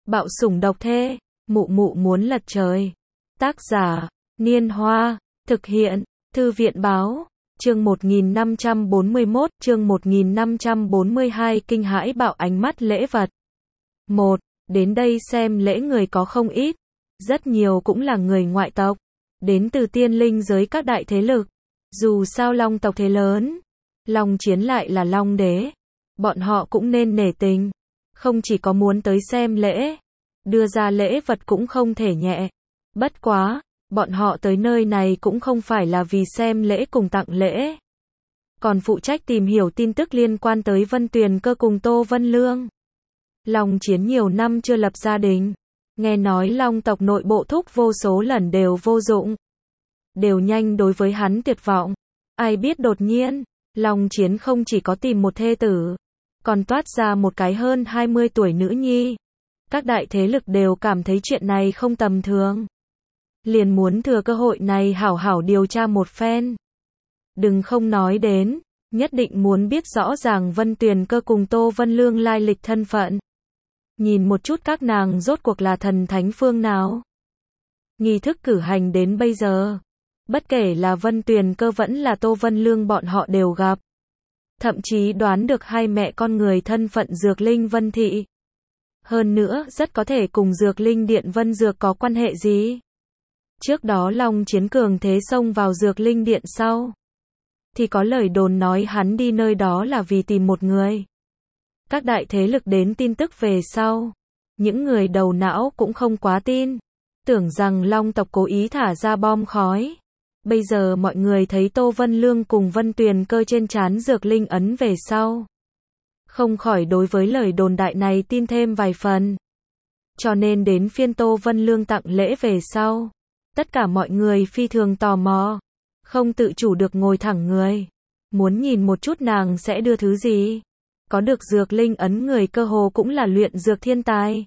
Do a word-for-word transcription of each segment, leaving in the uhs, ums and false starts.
Bạo sủng độc thê, mụ mụ muốn lật trời. Tác giả, Niên Hoa, thực hiện, Thư viện báo, chương một nghìn năm trăm bốn mươi mốt, chương một nghìn năm trăm bốn mươi hai kinh hãi bạo ánh mắt lễ vật. một. Đến đây xem lễ người có không ít, rất nhiều cũng là người ngoại tộc, đến từ tiên linh giới các đại thế lực. Dù sao Long tộc thế lớn, Long Chiến lại là Long đế, bọn họ cũng nên nể tình, không chỉ có muốn tới xem lễ, đưa ra lễ vật cũng không thể nhẹ. Bất quá, bọn họ tới nơi này cũng không phải là vì xem lễ cùng tặng lễ, còn phụ trách tìm hiểu tin tức liên quan tới Vân Tuyền Cơ cùng Tô Vân Lương. Long Chiến nhiều năm chưa lập gia đình, nghe nói Long tộc nội bộ thúc vô số lần đều vô dụng, đều nhanh đối với hắn tuyệt vọng. Ai biết đột nhiên, Long Chiến không chỉ có tìm một thê tử, còn toát ra một cái hơn hai mươi tuổi nữ nhi. Các đại thế lực đều cảm thấy chuyện này không tầm thường, liền muốn thừa cơ hội này hảo hảo điều tra một phen. Đừng không nói đến, nhất định muốn biết rõ ràng Vân Tuyền Cơ cùng Tô Vân Lương lai lịch thân phận. Nhìn một chút các nàng rốt cuộc là thần thánh phương nào. Nghi thức cử hành đến bây giờ, bất kể là Vân Tuyền Cơ vẫn là Tô Vân Lương bọn họ đều gặp. Thậm chí đoán được hai mẹ con người thân phận Dược Linh Vân Thị. Hơn nữa, rất có thể cùng Dược Linh Điện Vân Dược có quan hệ gì. Trước đó Long Chiến cường thế xông vào Dược Linh Điện sau, thì có lời đồn nói hắn đi nơi đó là vì tìm một người. Các đại thế lực đến tin tức về sau, những người đầu não cũng không quá tin, tưởng rằng Long tộc cố ý thả ra bom khói. Bây giờ mọi người thấy Tô Vân Lương cùng Vân Tuyền Cơ trên trán Dược Linh ấn về sau, không khỏi đối với lời đồn đại này tin thêm vài phần. Cho nên đến phiên Tô Vân Lương tặng lễ về sau, tất cả mọi người phi thường tò mò, không tự chủ được ngồi thẳng người, muốn nhìn một chút nàng sẽ đưa thứ gì. Có được Dược Linh ấn người cơ hồ cũng là luyện dược thiên tài.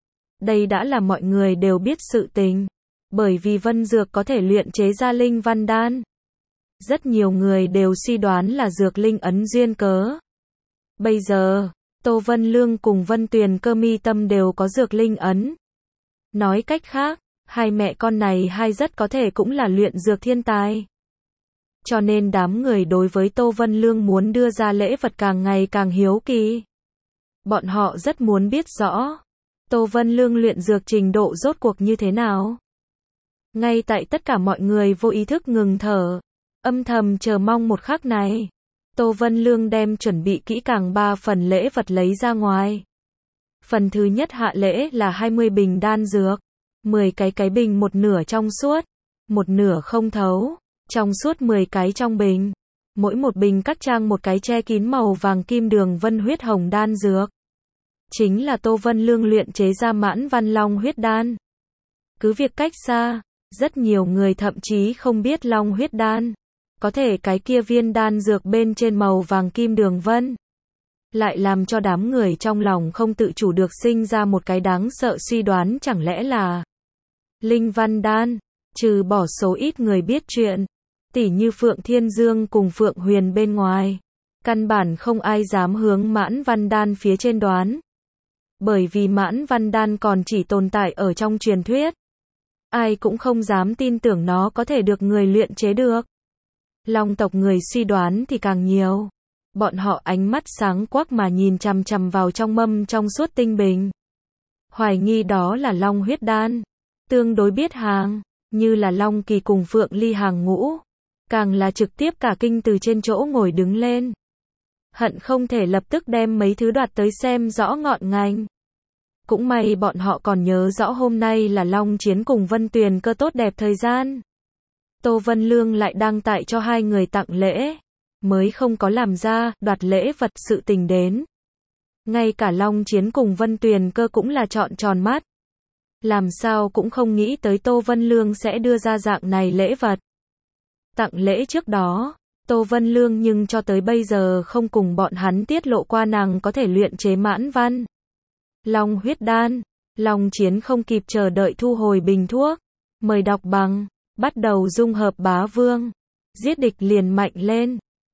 Đây đã là mọi người đều biết sự tình, bởi vì Vân Dược có thể luyện chế ra Linh Văn Đan. Rất nhiều người đều suy đoán là Dược Linh ấn duyên cớ. Bây giờ, Tô Vân Lương cùng Vân Tuyền Cơ mi tâm đều có Dược Linh ấn. Nói cách khác, hai mẹ con này hai rất có thể cũng là luyện dược thiên tài. Cho nên đám người đối với Tô Vân Lương muốn đưa ra lễ vật càng ngày càng hiếu kỳ. Bọn họ rất muốn biết rõ, Tô Vân Lương luyện dược trình độ rốt cuộc như thế nào. Ngay tại tất cả mọi người vô ý thức ngừng thở, âm thầm chờ mong một khắc này, Tô Vân Lương đem chuẩn bị kỹ càng ba phần lễ vật lấy ra ngoài. Phần thứ nhất hạ lễ là hai mươi bình đan dược, mười cái cái bình một nửa trong suốt, một nửa không thấu, trong suốt mười cái trong bình. Mỗi một bình cắt trang một cái che kín màu vàng kim đường vân huyết hồng đan dược. Chính là Tô Vân Lương luyện chế ra Mãn Văn Long huyết đan. Cứ việc cách xa, rất nhiều người thậm chí không biết Long huyết đan, có thể cái kia viên đan dược bên trên màu vàng kim đường vân, lại làm cho đám người trong lòng không tự chủ được sinh ra một cái đáng sợ suy đoán, chẳng lẽ là Linh Văn Đan. Trừ bỏ số ít người biết chuyện, tỉ như Phượng Thiên Dương cùng Phượng Huyền bên ngoài, căn bản không ai dám hướng Mãn Văn Đan phía trên đoán. Bởi vì Mãn Văn Đan còn chỉ tồn tại ở trong truyền thuyết, ai cũng không dám tin tưởng nó có thể được người luyện chế được. Long tộc người suy đoán thì càng nhiều, bọn họ ánh mắt sáng quắc mà nhìn chằm chằm vào trong mâm trong suốt tinh bình, hoài nghi đó là Long huyết đan. Tương đối biết hàng, như là Long Kỳ cùng Phượng Ly hàng ngũ, càng là trực tiếp cả kinh từ trên chỗ ngồi đứng lên, hận không thể lập tức đem mấy thứ đoạt tới xem rõ ngọn ngành. Cũng may bọn họ còn nhớ rõ hôm nay là Long Chiến cùng Vân Tuyền Cơ tốt đẹp thời gian. Tô Vân Lương lại đang tại cho hai người tặng lễ, mới không có làm ra đoạt lễ vật sự tình đến. Ngay cả Long Chiến cùng Vân Tuyền Cơ cũng là trọn tròn mắt. Làm sao cũng không nghĩ tới Tô Vân Lương sẽ đưa ra dạng này lễ vật. Tặng lễ trước đó, Tô Vân Lương nhưng cho tới bây giờ không cùng bọn hắn tiết lộ qua nàng có thể luyện chế Mãn Văn Long huyết đan. Long Chiến không kịp chờ đợi thu hồi bình thuốc, mời đọc bằng, bắt đầu dung hợp bá vương, giết địch liền mạnh lên.